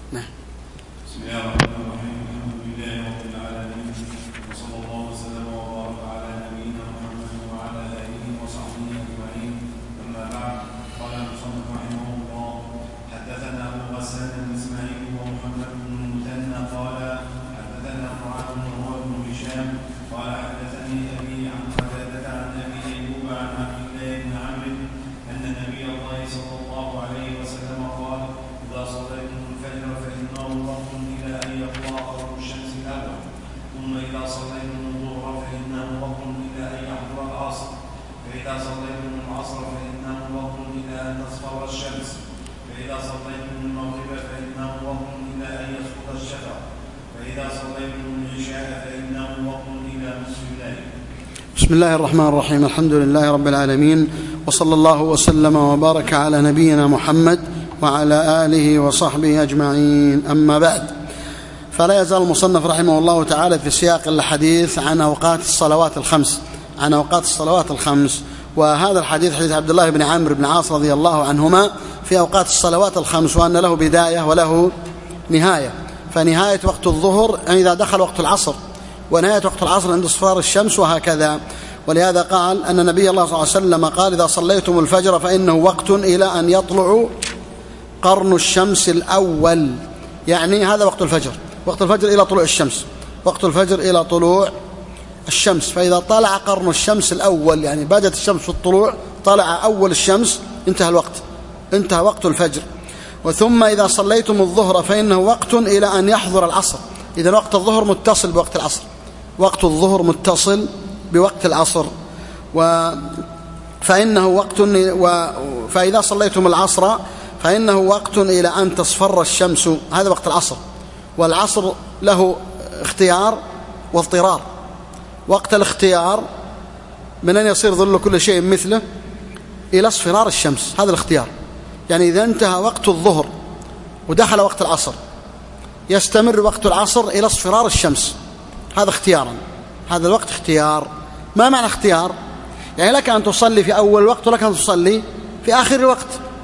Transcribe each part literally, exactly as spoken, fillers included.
نعم. بسم الله الرحمن الرحيم. الحمد لله رب العالمين، وصلى الله وسلم وبارك على نبينا محمد وعلى آله وصحبه أجمعين. أما بعد، قال المصنف رحمه الله: حدثنا أبو غسان إسماعيل ومحمد بن المثنى قال حدثنا معاذ بن هشام قال حدثني أبي عن قتادة عن أبي أيوب عن عبد الله بن عمرو أن نبي الله صلى الله عليه وسلم قال: إذا صليتم الفجر فإنه وقت إلى أن يطلع قرن الشمس الأول، ثم إذا صليتم الظهر فإنه وقت إلى أن يحضر العصر، فإذا صليتم العصر فإنه وقت إلى أن تصفر الشمس، فإذا صليتم المغرب فإنه وقت إلى أن يسقط الشفق، فإذا صليتم العشاء فإنه وقت إلى نصف الليل. بسم الله الرحمن الرحيم. الحمد لله رب العالمين، وصلى الله وسلم وبارك على نبينا محمد وعلى آله وصحبه أجمعين. أما بعد، فلا يزال المصنف رحمه الله تعالى في سياق الحديث عن أوقات الصلوات الخمس عن أوقات الصلوات الخمس وهذا الحديث حديث عبد الله بن عمرو بن عاص رضي الله عنهما في أوقات الصلوات الخمس، وأن له بداية وله نهاية. فنهاية وقت الظهر إذا دخل وقت العصر، ونهاية وقت العصر عند اصفرار الشمس، وهكذا. ولهذا قال أن النبي الله صلى الله عليه وسلم قال: إذا صليتم الفجر فإنه وقت إلى أن يطلع قرن الشمس الأول، يعني هذا وقت الفجر، وقت الفجر إلى طلوع الشمس، وقت الفجر إلى طلوع الشمس. فإذا طلع قرن الشمس الأول، يعني بدأت الشمس في الطلوع، طلع أول الشمس، انتهى الوقت، انتهى وقت الفجر. وثم إذا صليتم الظهر فإنه وقت إلى أن يحضر العصر. إذن وقت الظهر متصل بوقت العصر، وقت الظهر متصل بوقت العصر. و فإنه وقت و... فإذا صليتم العصر فإنه وقت إلى أن تصفر الشمس، هذا وقت العصر. والعصر له اختيار واضطرار. وقت الاختيار من أن يصير ظل كل شيء مثله إلى اصفرار الشمس، هذا الاختيار. يعني إذا انتهى وقت الظهر ودخل وقت العصر، يستمر وقت العصر إلى اصفرار الشمس، هذا اختيارا، هذا الوقت اختيار. ما معنى اختيار؟ يعني لك أن تصلي في أول الوقت ولك أن تصلي في آخر الوقت،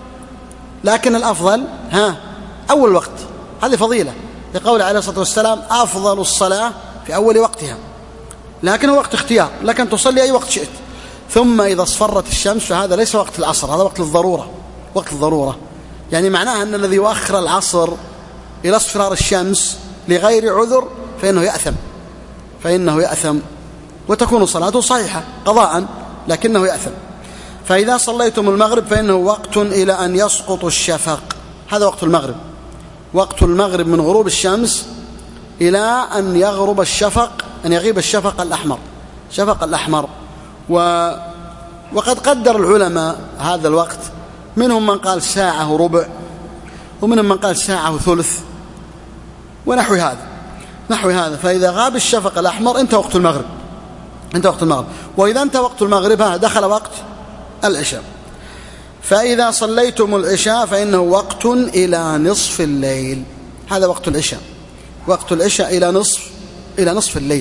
لكن الأفضل ها أول الوقت، هذه فضيلة لقول عليه الصلاة والسلام: أفضل الصلاة في أول وقتها. لكن هو وقت اختيار، لك أن تصلي أي وقت شئت. ثم إذا اصفرت الشمس فهذا ليس وقت العصر، هذا وقت الضرورة، وقت الضرورة. يعني معناها أن الذي يؤخر العصر إلى اصفرار الشمس لغير عذر فإنه يأثم، فإنه يأثم وتكون صلاته صحيحة قضاء، لكنه يأثم. فإذا صليتم المغرب فإنه وقت إلى أن يسقط الشفق، هذا وقت المغرب، وقت المغرب من غروب الشمس إلى أن يغرب الشفق، أن يغيب الشفق الأحمر، شفق الأحمر. و... وقد قدر العلماء هذا الوقت، منهم من قال ساعة وربع، ومنهم من قال ساعة وثلث، ونحو هذا نحو هذا فإذا غاب الشفق الأحمر انتهى وقت المغرب، انتهى وقت المغرب. وإذا انتهى وقت المغرب دخل وقت العشاء. فإذا صليتم العشاء فإنه وقت إلى نصف الليل، هذا وقت العشاء، وقت العشاء إلى نصف إلى نصف الليل.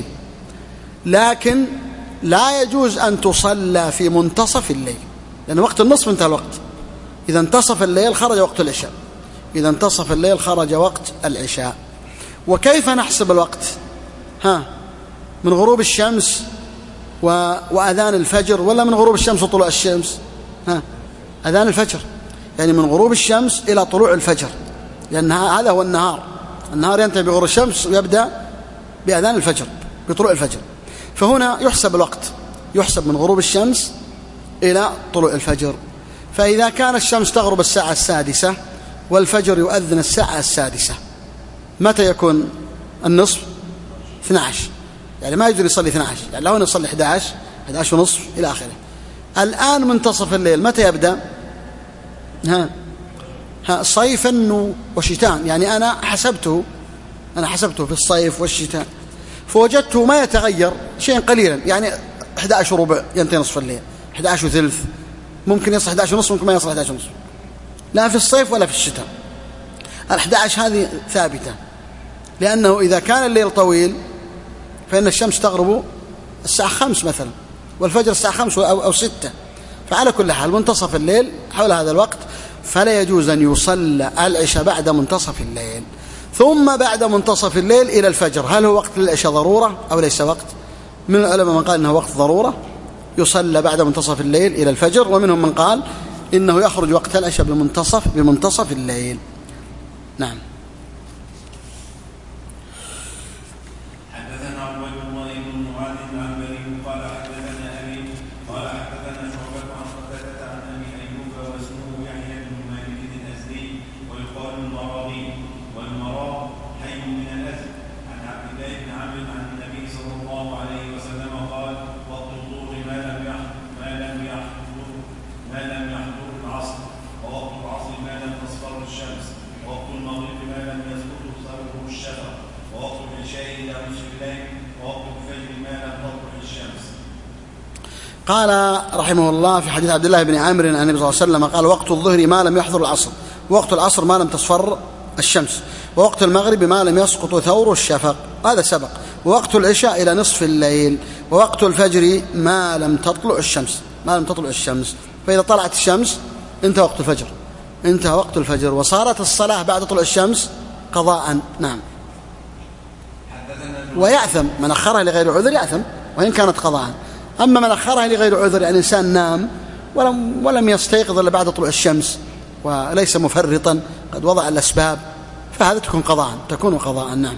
لكن لا يجوز أن تصلى في منتصف الليل، لأن وقت النصف انتهى الوقت. إذا انتصف الليل خرج وقت العشاء، إذا انتصف الليل خرج وقت العشاء. وكيف نحسب الوقت؟ ها من غروب الشمس و... وأذان الفجر، ولا من غروب الشمس وطلوع الشمس؟ ها أذان الفجر، يعني من غروب الشمس إلى طلوع الفجر، لأن هذا هو النهار. النهار ينتهي بغروب الشمس ويبدأ بأذان الفجر، بطلوع الفجر. فهنا يحسب الوقت، يحسب من غروب الشمس إلى طلوع الفجر. فإذا كان الشمس تغرب الساعة السادسة والفجر يؤذن الساعة السادسة، متى يكون النصف؟ اثني عشر، يعني ما يجري يصلي اثني عشر، يعني لو نصلي أحد عشر أحد عشر ونصف إلى آخره. الآن منتصف الليل متى يبدأ؟ ها ها صيفا وشتاء، يعني أنا حسبته أنا حسبته في الصيف والشتاء، فوجدته ما يتغير شيئا قليلا، يعني أحد عشر وربع ينتهي نصف الليل، أحد عشر وثلث، ممكن يصل أحد عشر ونصف، ممكن ما يصل أحد عشر ونصف، لا في الصيف ولا في الشتاء. الأحد عشر هذه ثابتة، لأنه إذا كان الليل طويل فإن الشمس تغرب الساعة خمس مثلا، والفجر الساعة خمس أو ستة. فعلى كل حال منتصف الليل حول هذا الوقت، فلا يجوز أن يصلى العشاء بعد منتصف الليل. ثم بعد منتصف الليل إلى الفجر. هل هو وقت للعشاء ضرورة أو ليس وقت؟ من العلماء من قال إنه وقت ضرورة يصلى بعد منتصف الليل إلى الفجر، ومنهم من قال إنه يخرج وقت العشاء بمنتصف بمنتصف الليل. نعم. قال رحمه الله في حديث عبد الله بن عامر عن النبي صلى الله عليه وسلم قال: وقت الظهر ما لم يحضر العصر، ووقت العصر ما لم تصفر الشمس، ووقت المغرب ما لم يسقط ثور الشفق، هذا سبق، ووقت العشاء إلى نصف الليل، ووقت الفجر ما لم تطلع الشمس ما لم تطلع الشمس فإذا طلعت الشمس انتهى وقت الفجر انتهى وقت الفجر وصارت الصلاة بعد طلوع الشمس قضاء. نعم. ويأثم من أخرها لغير عذر، يأثم وإن كانت قضاء. أما من أخرها لغير عذر، يعني إنسان نام ولم, ولم يستيقظ إلا بعد طلوع الشمس وليس مفرطا قد وضع الأسباب، فهذا تكون قضاء تكون قضاء. نعم.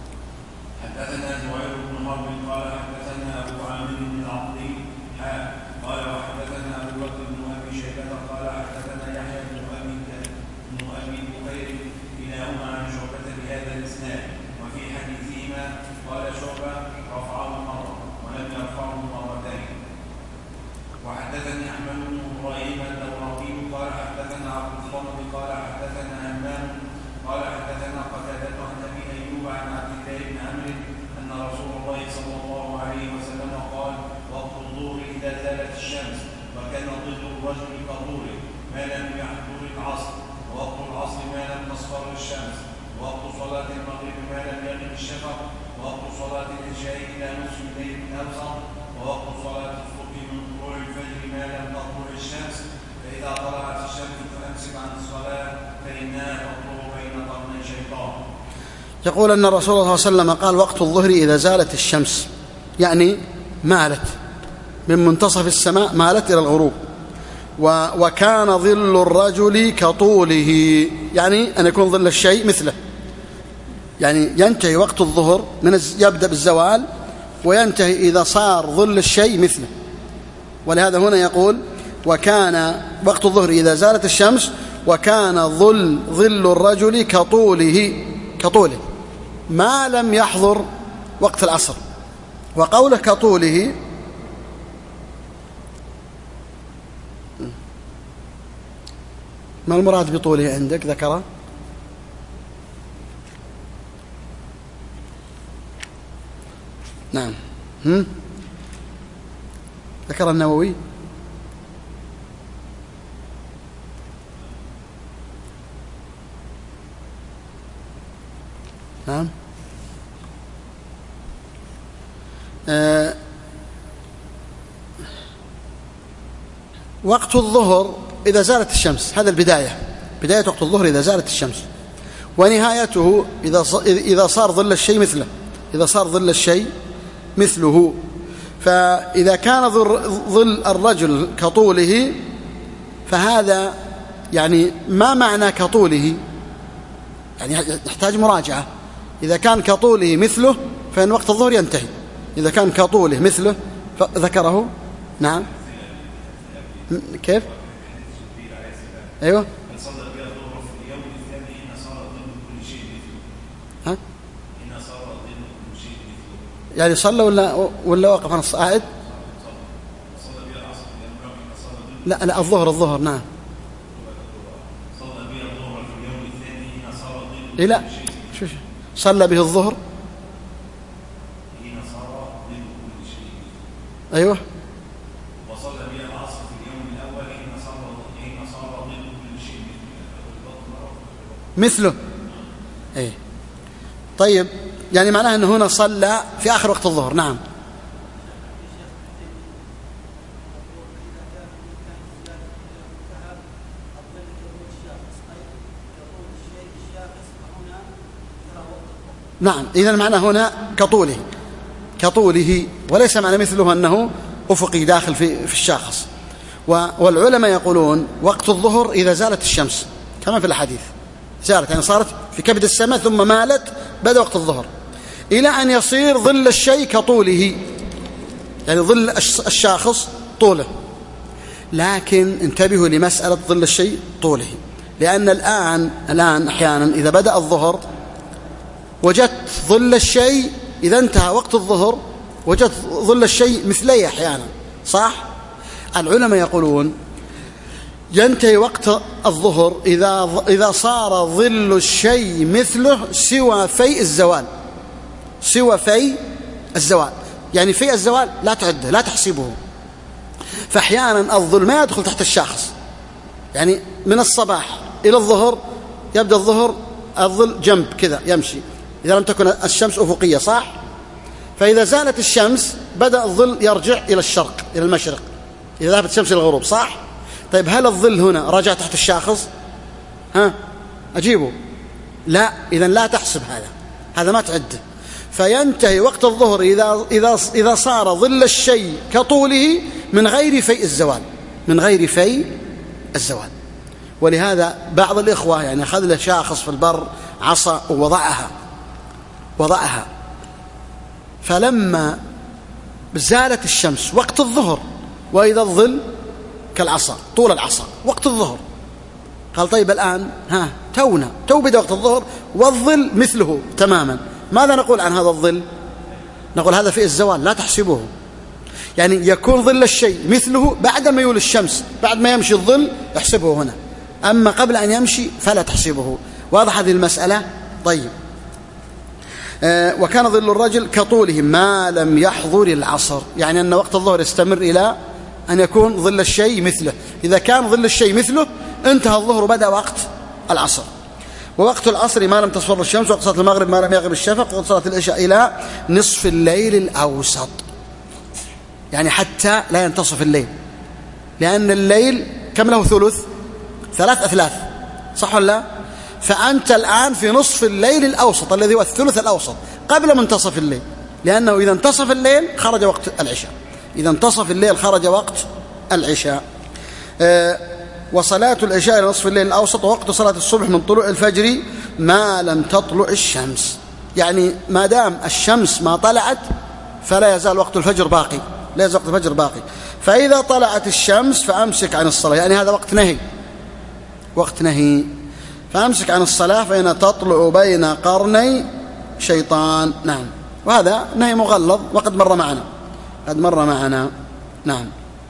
يقول أن الرسول صلى الله عليه وسلم قال: وقت الظهر إذا زالت الشمس، يعني مالت من منتصف السماء مالت إلى الغروب، وكان ظل الرجل كطوله، يعني أن يكون ظل الشيء مثله، يعني ينتهي وقت الظهر من يبدأ بالزوال وينتهي إذا صار ظل الشيء مثله. ولهذا هنا يقول: وكان وقت الظهر إذا زالت الشمس وكان ظل ظل الرجل كطوله كطوله ما لم يحضر وقت العصر. وقوله كطوله ما المراد بطوله عندك؟ ذكره نعم هم؟ ذكر النووي نعم. آه وقت الظهر إذا زالت الشمس، هذا البداية، بداية وقت الظهر إذا زالت الشمس، ونهايته إذا إذا صار ظل الشيء مثله إذا صار ظل الشيء مثله. فإذا كان ظل الرجل كطوله فهذا يعني ما معنى كطوله؟ يعني يحتاج مراجعة. إذا كان كطوله مثله فإن وقت الظهر ينتهي، إذا كان كطوله مثله فذكره. نعم. كيف؟ أيوة. ها؟ يعني صلى ولا ولا وقف عن الصاعد؟ لا لا الظهر الظهر نعم. إيه لا شو شو صلى به الظهر. أيوة. وصلى به العصر في اليوم الأول حين صار حين صار ظل كل شيء مثله. إيه طيب، يعني معناه أنه هنا صلى في آخر وقت الظهر. نعم. نعم، إذن معنى هنا كطوله كطوله وليس معنى مثله أنه أفقي داخل في, في الشاخص. والعلماء يقولون وقت الظهر إذا زالت الشمس كما في الحديث، زالت يعني صارت في كبد السماء ثم مالت، بدأ وقت الظهر إلى أن يصير ظل الشيء كطوله، يعني ظل الشاخص طوله. لكن انتبهوا لمسألة ظل الشيء طوله، لأن الآن الآن أحيانا إذا بدأ الظهر وجدت ظل الشيء، إذا انتهى وقت الظهر وجدت ظل الشيء مثلي أحيانا، صح؟ العلماء يقولون ينتهي وقت الظهر إذا إذا صار ظل الشيء مثله سوى في الزوال، سوى في الزوال، يعني في الزوال لا تعده لا تحسبه. فأحيانا الظل ما يدخل تحت الشاخص، يعني من الصباح إلى الظهر يبدأ الظهر الظل جنب كذا يمشي إذا لم تكن الشمس أفقية، صح؟ فإذا زالت الشمس بدأ الظل يرجع إلى الشرق إلى المشرق إذا ذهبت الشمس إلى الغروب، صح؟ طيب هل الظل هنا رجع تحت الشاخص؟ ها أجيبه لا، إذا لا تحسب هذا، هذا ما تعده. فينتهي وقت الظهر إذا إذا إذا صار ظل الشيء كطوله من غير في الزوال، من غير في الزوال. ولهذا بعض الإخوة يعني أخذ له شاخص في البر عصا ووضعها وضعها فلما زالت الشمس وقت الظهر وإذا الظل كالعصا طول العصا وقت الظهر، قال طيب الآن ها تونا تو بدأ وقت الظهر والظل مثله تماما، ماذا نقول عن هذا الظل؟ نقول هذا في الزوال لا تحسبه، يعني يكون ظل الشيء مثله بعد ما يول الشمس، بعد ما يمشي الظل احسبه هنا، أما قبل أن يمشي فلا تحسبه. واضح هذه المسألة؟ طيب. آه وكان ظل الرجل كطوله ما لم يحضر العصر، يعني أن وقت الظهر يستمر إلى أن يكون ظل الشيء مثله، إذا كان ظل الشيء مثله انتهى الظهر وبدأ وقت العصر. ووقت العصر ما لم تصفر الشمس، وقت صلاة المغرب ما لم يغرب الشفق، وقت صلاة العشاء إلى نصف الليل الأوسط، يعني حتى لا ينتصف الليل، لأن الليل كم له ثلث؟ ثلاث أثلاث، صح ولا لا؟ فأنت الآن في نصف الليل الأوسط الذي هو الثلث الأوسط قبل منتصف الليل، لأنه إذا انتصف الليل خرج وقت العشاء، إذا انتصف الليل خرج وقت العشاء. آه وصلاة العشاء إلى نصف الليل الأوسط، ووقت صلاة الصبح من طلوع الفجر ما لم تطلع الشمس، يعني ما دام الشمس ما طلعت فلا يزال وقت الفجر باقي، لا يزال وقت الفجر باقي. فإذا طلعت الشمس فأمسك عن الصلاة، يعني هذا وقت نهي، وقت نهي، فأمسك عن الصلاة فإن تطلع بين قرني شيطان. نعم، وهذا نهي مغلظ وقد مر معنا، قد مر معنا. نعم.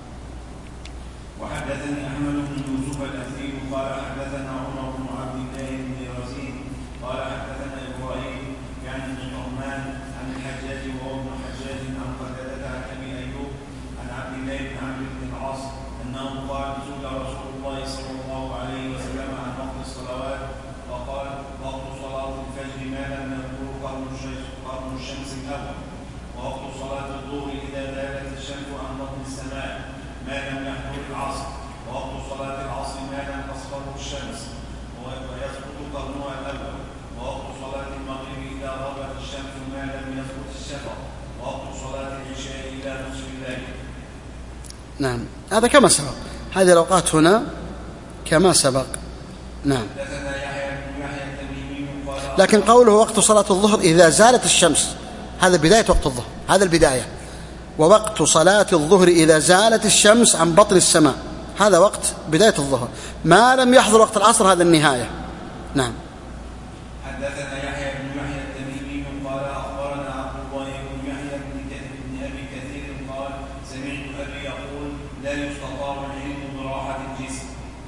وحدثني أحمد بن يوسف الأثير قال حدثنا عمر بن عبد الله بن يزيد قال حدثنا إبراهيم يعني بن نعمان عن الحجاج وهو ابن حجاج عن قتادة عن أبي أيوب عن عبد الله بن عمرو بن العاص أنه قال سئل رسول الله صلى الله عليه وسلم عن وقت الصلوات فقال وقت صلاة الفجر ما لم يبلغ قرن الشمس الأول، ووقت صلاة الظهر إذا زالت الشمس عن بطن السماء ما لم يحضر العصر، ووقت صلاة العصر ما لم تصفر الشمس ويسقط قرنها الأول، ووقت صلاة المغرب إذا غربت الشمس ما لم يسقط الشفق، ووقت صلاة العشاء إلى نصف الليل. نعم، هذا كما سبق، هذه الأوقات هنا كما سبق. نعم. لكن قوله وقت صلاة الظهر إذا زالت الشمس، هذا بداية وقت الظهر، هذا البداية. ووقت صلاة الظهر إذا زالت الشمس عن بطن السماء، هذا وقت بداية الظهر. ما لم يحضر وقت العصر هذا النهاية. نعم. حدثنا يحيى بن يحيى التميمي قال أخبرنا عبد الله بن يحيى بن أبي كثير قال سمعت أبي يقول لا يستطاع العلم براحة الجسم.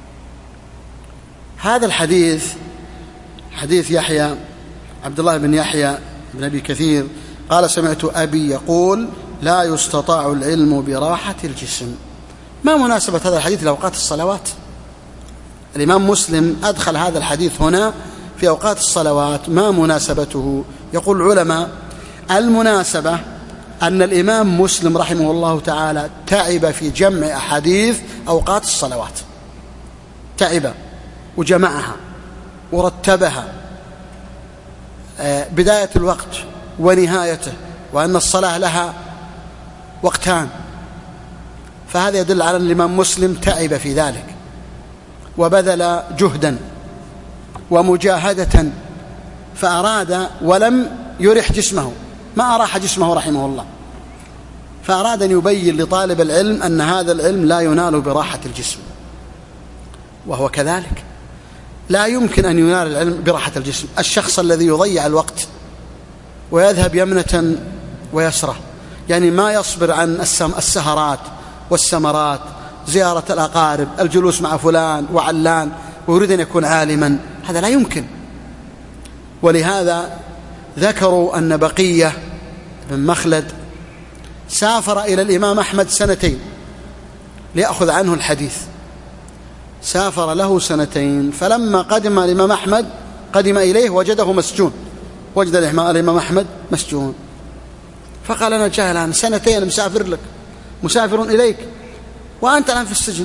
هذا الحديث حديث يحيى عبد الله بن يحيى بن أبي كثير قال سمعت أبي يقول لا يستطاع العلم براحة الجسم. ما مناسبة هذا الحديث لأوقات الصلوات؟ الإمام مسلم أدخل هذا الحديث هنا في أوقات الصلوات، ما مناسبته؟ يقول العلماء المناسبة أن الإمام مسلم رحمه الله تعالى تعب في جمع أحاديث أوقات الصلوات، تعب وجمعها ورتبها بداية الوقت ونهايته، وأن الصلاة لها وقتان، فهذا يدل على أن الإمام مسلم تعب في ذلك وبذل جهدا ومجاهدة، فأراد ولم يرح جسمه، ما أراح جسمه رحمه الله، فأراد أن يبين لطالب العلم أن هذا العلم لا ينال براحة الجسم، وهو كذلك لا يمكن أن ينال العلم براحة الجسم. الشخص الذي يضيع الوقت ويذهب يمنة ويسرة، يعني ما يصبر عن السهرات والسمرات، زيارة الأقارب، الجلوس مع فلان وعلان، ويريد أن يكون عالما، هذا لا يمكن. ولهذا ذكروا أن بقية بن مخلد سافر إلى الإمام أحمد سنتين ليأخذ عنه الحديث، سافر له سنتين، فلما قدم الإمام أحمد قدم إليه وجده مسجون، وجد الإمام أحمد مسجون، فقال أنا جاهل الآن سنتين مسافر لك، مسافر إليك وأنت الآن في السجن.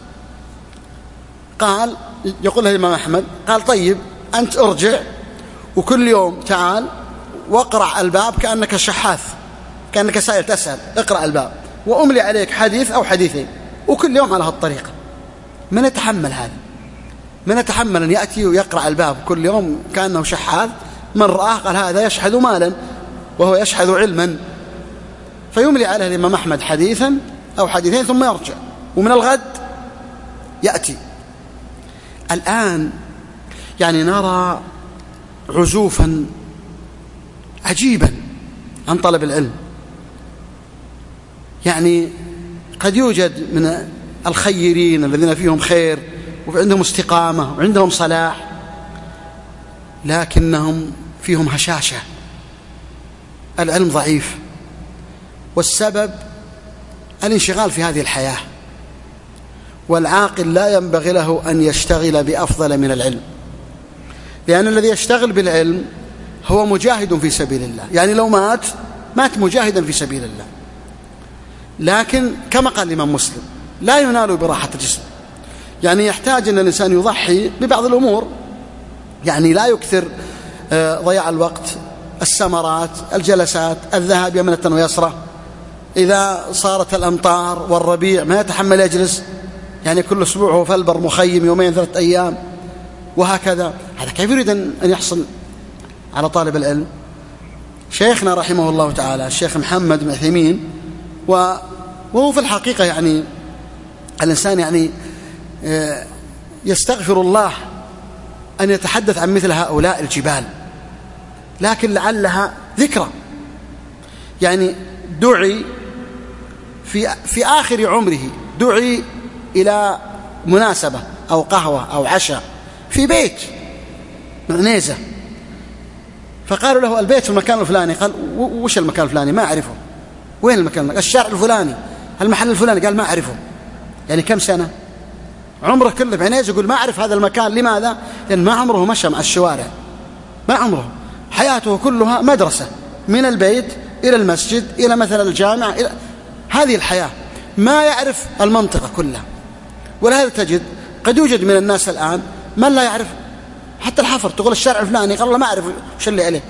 قال يقول له الإمام أحمد، قال طيب أنت ارجع وكل يوم تعال واقرأ الباب كأنك شحاث، كأنك سائل تسأل، اقرأ الباب وأملي عليك حديث أو حديثين، وكل يوم على هالطريقة. من يتحمل هذا؟ من يتحمل أن يأتي ويقرأ الباب كل يوم كأنه شحاذ؟ من رآه قال هذا يشحذ مالا وهو يشحذ علما. فيملي عليه الإمام أحمد حديثا أو حديثين ثم يرجع، ومن الغد يأتي. الآن يعني نرى عزوفا عجيبا عن طلب العلم، يعني قد يوجد من الخيرين الذين فيهم خير وعندهم استقامة وعندهم صلاح، لكنهم فيهم هشاشة، العلم ضعيف، والسبب الانشغال في هذه الحياة. والعاقل لا ينبغي له أن يشتغل بأفضل من العلم، لأن الذي يشتغل بالعلم هو مجاهد في سبيل الله، يعني لو مات مات مجاهدا في سبيل الله. لكن كما قال الإمام مسلم لا ينال براحة الجسم، يعني يحتاج أن الإنسان يضحي ببعض الأمور، يعني لا يكثر ضياع الوقت، السمرات، الجلسات، الذهاب يمنة ويسرة، إذا صارت الأمطار والربيع ما يتحمل يجلس، يعني كل أسبوع هو في البر مخيم يومين ثلاثة أيام وهكذا. هذا كيف يريد أن يحصل على طالب العلم؟ شيخنا رحمه الله تعالى الشيخ محمد بن عثيمين، وهو في الحقيقة يعني الإنسان يعني يستغفر الله أن يتحدث عن مثل هؤلاء الجبال، لكن لعلها ذكرى. يعني دعي في في آخر عمره، دعي إلى مناسبة أو قهوة أو عشاء في بيت عنيزة، فقالوا له البيت في المكان الفلاني، قال وش المكان الفلاني؟ ما أعرفه. وين المكان؟ الشارع الفلاني، المحل الفلاني، قال ما أعرفه. يعني كم سنة عمره كله بعنيزة يقول ما أعرف هذا المكان. لماذا؟ لأن ما عمره مشى مع الشوارع، ما عمره، حياته كلها مدرسة، من البيت إلى المسجد إلى مثلا الجامعة، إلى هذه الحياة، ما يعرف المنطقة كلها. ولهذا تجد قد يوجد من الناس الآن من لا يعرف حتى الحفر، تقول الشارع الفلاني قال الله ما أعرف وش اللي عليه.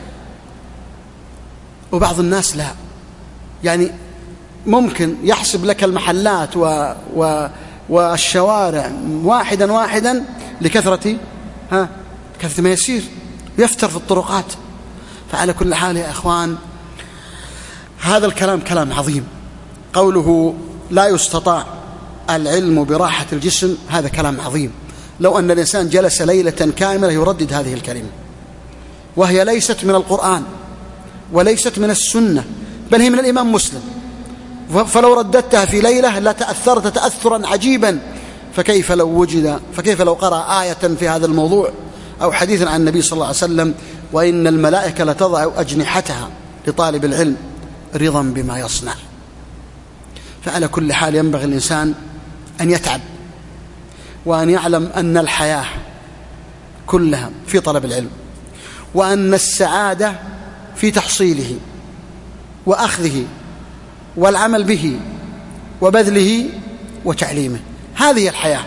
وبعض الناس لا، يعني ممكن يحسب لك المحلات و... و... والشوارع واحدا واحدا لكثرة ها كثرة ما يسير، يفتر في الطرقات. فعلى كل حال يا إخوان، هذا الكلام كلام عظيم. قوله لا يستطاع العلم براحة الجسم، هذا كلام عظيم. لو أن الإنسان جلس ليلة كاملة يردد هذه الكلمة، وهي ليست من القرآن وليست من السنة، بل هي من الإمام مسلم، فلو رددتها في ليلة لتأثرت تأثرا عجيبا. فكيف لو وجد فكيف لو قرأ آية في هذا الموضوع أو حديثا عن النبي صلى الله عليه وسلم: وإن الملائكة لتضع أجنحتها لطالب العلم رضا بما يصنع. فعلى كل حال ينبغي الإنسان أن يتعب وأن يعلم أن الحياة كلها في طلب العلم، وأن السعادة في تحصيله وأخذه والعمل به وبذله وتعليمه، هذه الحياة.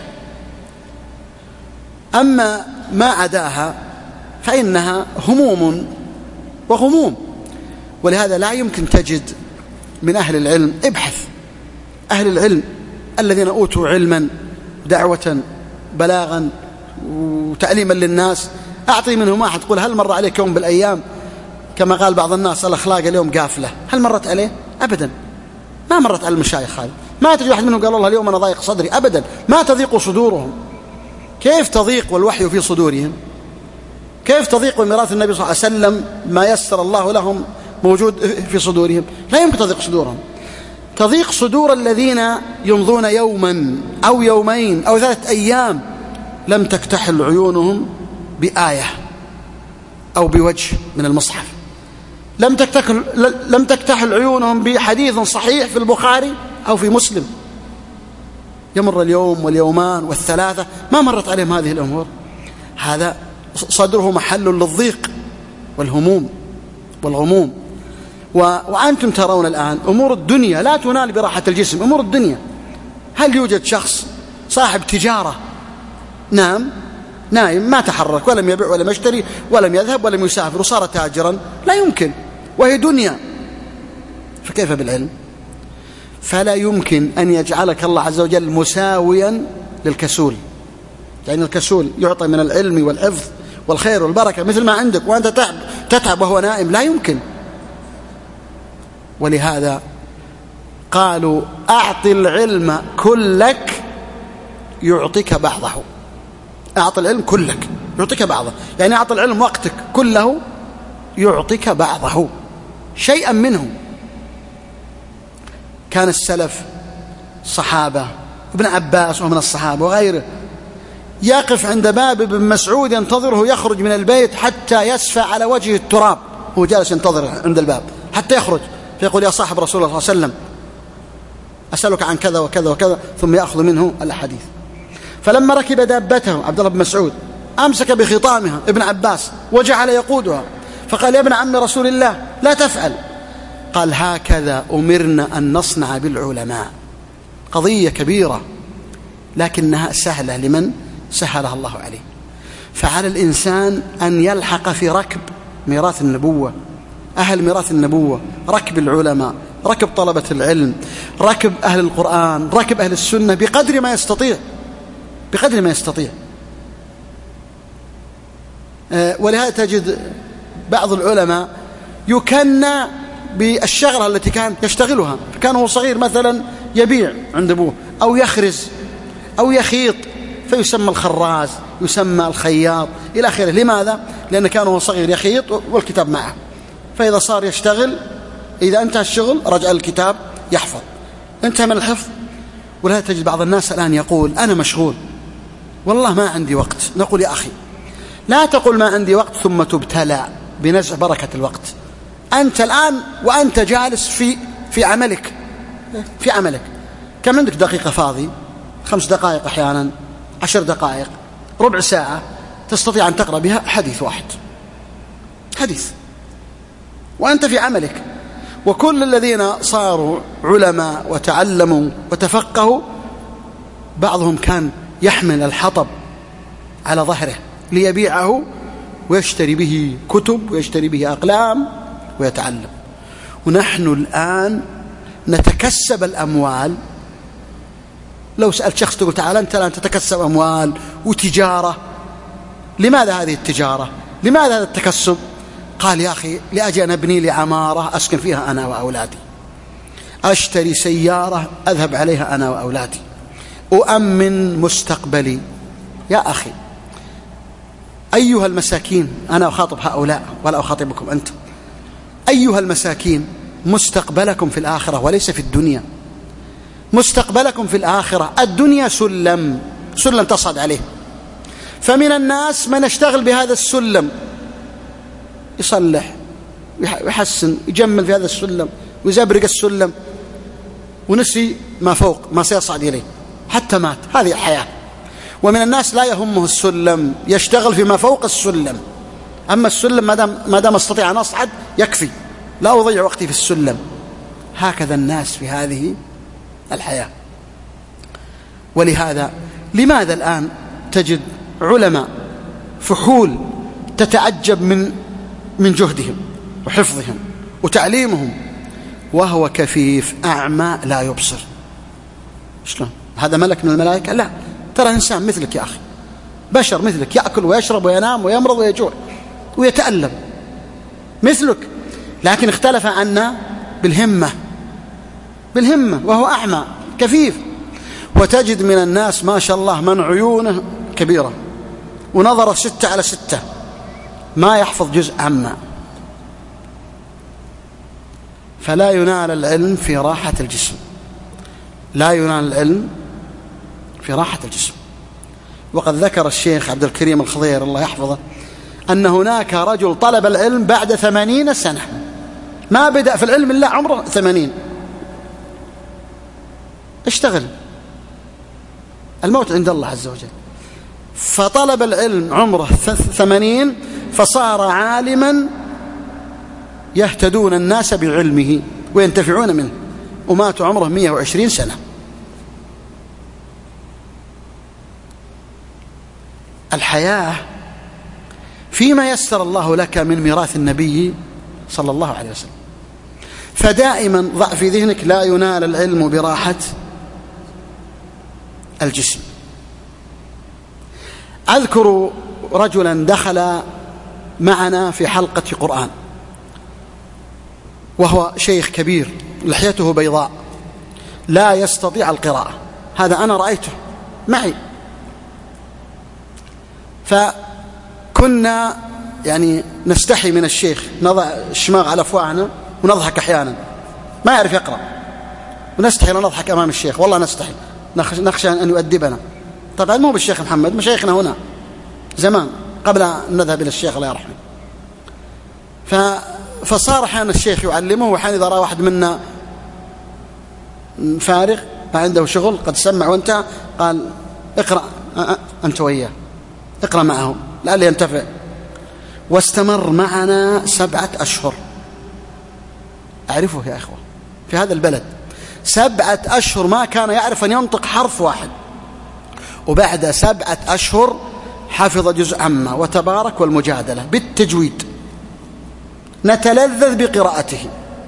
أما ما عداها فإنها هموم وغموم. ولهذا لا يمكن تجد من أهل العلم، ابحث أهل العلم الذين أوتوا علما دعوة بلاغا وتعليما للناس، أعطي منهم واحد تقول هل مر عليك يوم بالأيام كما قال بعض الناس الأخلاق اليوم قافلة، هل مرت عليه؟ أبدا ما مرت على المشايخ هذه. ما تجي واحد منهم قال الله اليوم أنا ضايق صدري، أبدا ما تضيق صدورهم. كيف تضيق والوحي في صدورهم؟ كيف تضيق وميراث النبي صلى الله عليه وسلم ما يسر الله لهم موجود في صدورهم؟ لا يمكن تضيق صدورهم. تضيق صدور الذين يمضون يوما أو يومين أو ثلاثة أيام لم تكتحل عيونهم بآية أو بوجه من المصحف، لم تكتحل, لم تكتحل عيونهم بحديث صحيح في البخاري أو في مسلم. يمر اليوم واليومان والثلاثة ما مرت عليهم هذه الأمور. هذا صدره محل للضيق والهموم والغموم. وأنتم ترون الآن أمور الدنيا لا تنال براحة الجسم. أمور الدنيا، هل يوجد شخص صاحب تجارة نام نايم ما تحرك ولم يبيع ولم يشتري ولم يذهب ولم يسافر وصار تاجرا؟ لا يمكن، وهي دنيا. فكيف بالعلم؟ فلا يمكن أن يجعلك الله عز وجل مساويا للكسول. يعني الكسول يعطي من العلم والحفظ والخير والبركة مثل ما عندك وأنت تتعب, تتعب وهو نائم، لا يمكن. ولهذا قالوا أعطي العلم كلك يعطيك بعضه. أعطي العلم كلك يعطيك بعضه، يعني أعطي العلم وقتك كله يعطيك بعضه، شيئا منه. كان السلف صحابة، ابن عباس ومن الصحابة وغيره، يقف عند باب ابن مسعود ينتظره يخرج من البيت حتى يسفى على وجهه التراب، هو جالس ينتظر عند الباب حتى يخرج، فيقول يا صاحب رسول الله صلى الله عليه وسلم أسألك عن كذا وكذا وكذا، ثم يأخذ منه الأحاديث. فلما ركب دابته عبد الله بن مسعود أمسك بخطامها ابن عباس وجعل يقودها، فقال يا ابن عم رسول الله لا تفعل. قال هكذا أمرنا أن نصنع بالعلماء. قضية كبيرة لكنها سهلة لمن سهلها الله عليه. فعلى الإنسان أن يلحق في ركب ميراث النبوة، أهل ميراث النبوة، ركب العلماء، ركب طلبة العلم، ركب أهل القرآن، ركب أهل السنة بقدر ما يستطيع، بقدر ما يستطيع. ولهذا تجد بعض العلماء يكنى بالشغلة التي كان يشتغلها. كان هو صغير مثلا يبيع عند أبوه أو يخرز أو يخيط فيسمى الخراز، يسمى الخياط إلى آخره. لماذا؟ لأن كان هو صغير يخيط والكتاب معه، فإذا صار يشتغل إذا انتهى الشغل رجع الكتاب يحفظ، انتهى من الحفظ. ولهذا تجد بعض الناس الآن يقول أنا مشغول والله ما عندي وقت. نقول يا أخي لا تقول ما عندي وقت ثم تبتلى بنزع بركة الوقت. أنت الآن وأنت جالس في في عملك في عملك كم عندك دقيقة فاضي؟ خمس دقائق أحيانا، عشر دقائق، ربع ساعة، تستطيع أن تقرأ بها حديث واحد، حديث، وأنت في عملك. وكل الذين صاروا علماء وتعلموا وتفقهوا بعضهم كان يحمل الحطب على ظهره ليبيعه ويشتري به كتب ويشتري به أقلام ويتعلم. ونحن الآن نتكسب الأموال. لو سألت شخص تقول تعال أنت الآن تتكسب أموال وتجارة، لماذا هذه التجارة؟ لماذا هذا التكسب؟ قال يا أخي لأجي أن أبني لي عمارة أسكن فيها أنا وأولادي، أشتري سيارة أذهب عليها أنا وأولادي، أؤمن مستقبلي. يا أخي أيها المساكين، أنا أخاطب هؤلاء ولا أخاطبكم أنتم، أيها المساكين مستقبلكم في الآخرة وليس في الدنيا. مستقبلكم في الآخرة. الدنيا سلم سلم تصعد عليه، فمن الناس من يشتغل بهذا السلم، يصلح ويحسن يجمل في هذا السلم ويزبرق السلم ونسي ما فوق ما سيصعد إليه حتى مات. هذه الحياة. ومن الناس لا يهمه السلم، يشتغل فيما فوق السلم. أما السلم ما دام ما دام استطيع أن أصعد يكفي، لا أضيع وقتي في السلم. هكذا الناس في هذه الحياة. ولهذا لماذا الآن تجد علماء فحول تتعجب من من جهدهم، وحفظهم وتعليمهم وهو كفيف أعمى لا يبصر. شلون هذا ملك من الملائكة؟ لا، ترى إنسان مثلك يا أخي، بشر مثلك، يأكل ويشرب وينام ويمرض ويجوع ويتألم مثلك، لكن اختلف عنا بالهمة بالهمة وهو أعمى كفيف. وتجد من الناس ما شاء الله من عيونه كبيرة ونظر ستة على ستة ما يحفظ جزء عما. فلا ينال العلم في راحة الجسم، لا ينال العلم في راحة الجسم. وقد ذكر الشيخ عبد الكريم الخضير الله يحفظه أن هناك رجل طلب العلم بعد ثمانين سنة، ما بدأ في العلم إلا عمره ثمانين، اشتغل، الموت عند الله عز وجل، فطلب العلم عمره ثمانين فصار عالما يهتدون الناس بعلمه وينتفعون منه، ومات عمره مئة وعشرين سنة. الحياة فيما يسر الله لك من ميراث النبي صلى الله عليه وسلم. فدائما ضع في ذهنك لا ينال العلم براحة الجسم. أذكر رجلا دخل معنا في حلقة قرآن وهو شيخ كبير لحيته بيضاء لا يستطيع القراءة، هذا أنا رأيته معي. فكنا يعني نستحي من الشيخ، نضع الشماغ على أفواهنا ونضحك أحيانا، ما يعرف يقرأ ونستحي ونضحك أمام الشيخ، والله نستحي، نخشى أن يؤدبنا. طبعا مو بالشيخ محمد، مشايخنا هنا زمان قبل أن نذهب إلى الشيخ الله يرحمه. فصار حين الشيخ يعلمه، وحين إذا رأى واحد منا فارغ ما عنده شغل قد سمع وانتهى قال اقرأ أنت وياه، اقرأ معه لعل ينتفع. واستمر معنا سبعة أشهر، أعرفه يا إخوة في هذا البلد، سبعة أشهر ما كان يعرف أن ينطق حرف واحد، وبعد سبعة أشهر حفظ جزء عما وتبارك والمجادلة بالتجويد، نتلذذ بقراءته.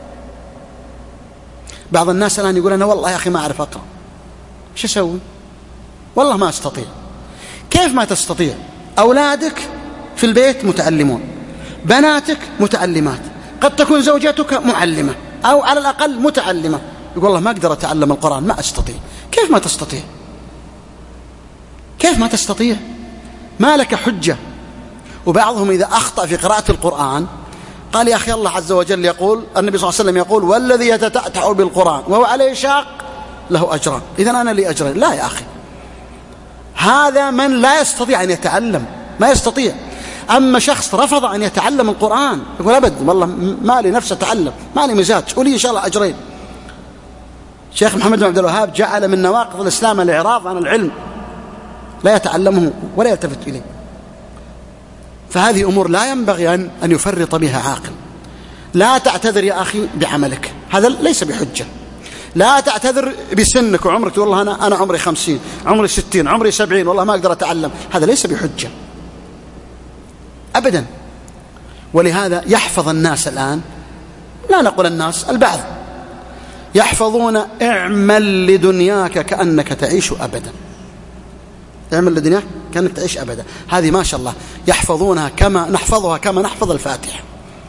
بعض الناس الآن يقول أنا والله يا أخي ما أعرف أقرأ، شو أسوي؟ والله ما أستطيع. كيف ما تستطيع؟ أولادك في البيت متعلمون، بناتك متعلمات، قد تكون زوجتك معلمة أو على الأقل متعلمة، يقول والله ما أقدر أتعلم القرآن، ما أستطيع. كيف ما تستطيع؟ كيف ما تستطيع؟ ما لك حجة. وبعضهم إذا أخطأ في قراءة القرآن قال يا أخي الله عز وجل يقول، النبي صلى الله عليه وسلم يقول والذي يتتعتع بالقرآن وهو عليه شاق له أجران، إذن أنا لي أجرين. لا يا أخي، هذا من لا يستطيع أن يتعلم، ما يستطيع. أما شخص رفض أن يتعلم القرآن يقول أبد والله ما لي نفس أتعلم، ما لي مزاج، ولي إن شاء الله أجرين. شيخ محمد بن عبد الوهاب جعل من نواقض الإسلام الإعراض عن العلم، لا يتعلمه ولا يلتفت إليه. فهذه أمور لا ينبغي أن أن يفرط بها عاقل. لا تعتذر يا أخي بعملك، هذا ليس بحجة. لا تعتذر بسنك وعمرك، والله أنا أنا عمري خمسين، عمري ستين، عمري سبعين، والله ما أقدر أتعلم، هذا ليس بحجة أبدا. ولهذا يحفظ الناس الآن، لا نقول الناس، البعض يحفظون اعمل لدنياك كأنك تعيش أبدا، اعمل لدنياك كأنك تعيش أبدا، هذه ما شاء الله يحفظونها كما نحفظها كما نحفظ الفاتحة.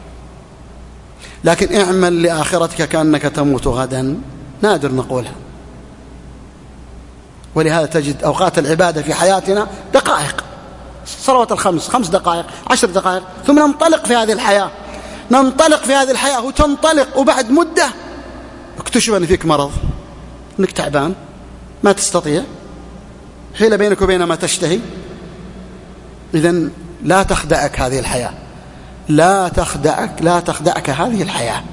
لكن اعمل لآخرتك كأنك تموت غدا نادر نقولها. ولهذا تجد أوقات العبادة في حياتنا دقائق، صلوات الخمس خمس دقائق، عشر دقائق، ثم ننطلق في هذه الحياة، ننطلق في هذه الحياة وتنطلق، وبعد مدة اكتشف أن فيك مرض، أنك تعبان ما تستطيع، حيل بينك وبين ما تشتهي. إذن لا تخدعك هذه الحياة، لا تخدعك لا تخدعك هذه الحياة.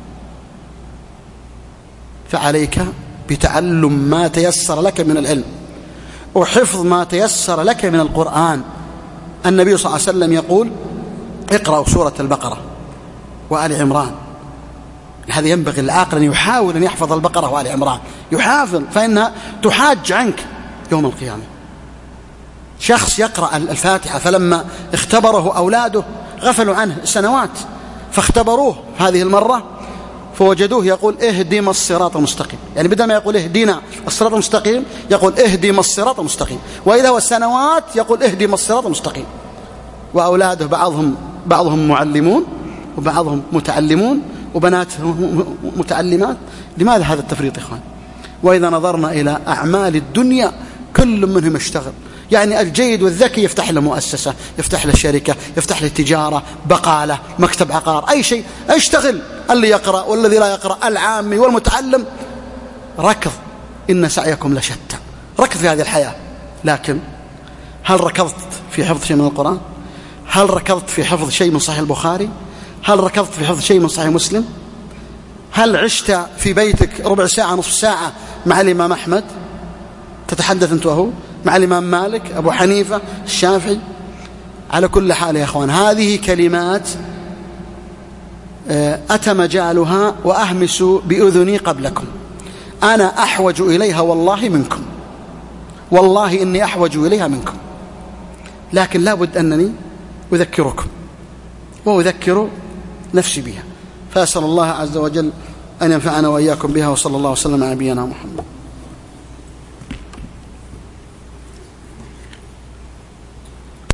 فعليك بتعلم ما تيسر لك من العلم، وحفظ ما تيسر لك من القرآن. النبي صلى الله عليه وسلم يقول اقرأوا سورة البقرة وآل عمران. هذا ينبغي العاقل أن يحاول أن يحفظ البقرة وآل عمران، يحافظ، فإنها تحاج عنك يوم القيامة. شخص يقرأ الفاتحة فلما اختبره أولاده غفلوا عنه سنوات، فاختبروه هذه المرة فوجدوه يقول اهدم الصراط المستقيم، يعني بدل ما يقول اهدنا الصراط المستقيم يقول اهدم الصراط المستقيم، وإذا هو السنوات يقول اهدم الصراط المستقيم. وأولاده بعضهم بعضهم معلمون وبعضهم متعلمون وبناتهم متعلمات. لماذا هذا التفريط يا إخوان؟ وإذا نظرنا إلى أعمال الدنيا كل منهم يشتغل، يعني الجيد والذكي يفتح له مؤسسة، يفتح له شركة، يفتح له تجارة، بقالة، مكتب عقار، أي شيء اشتغل. اللي يقرأ والذي لا يقرأ، العامي والمتعلم، ركض إن سعيكم لشتى. ركض في هذه الحياة، لكن هل ركضت في حفظ شيء من القرآن؟ هل ركضت في حفظ شيء من صحيح البخاري؟ هل ركضت في حفظ شيء من صحيح مسلم؟ هل عشت في بيتك ربع ساعة نصف ساعة مع الإمام أحمد تتحدث أنت وهو، مع الإمام مالك، أبو حنيفة، الشافعي؟ على كل حال يا أخوان، هذه كلمات أتى مجالها وأهمس بأذني قبلكم. أنا أحوج إليها والله منكم، والله إني أحوج إليها منكم، لكن لا بد أنني أذكركم وأذكر نفسي بها. فأسأل الله عز وجل أن ينفعنا وإياكم بها، وصلى الله وسلم على نبينا محمد.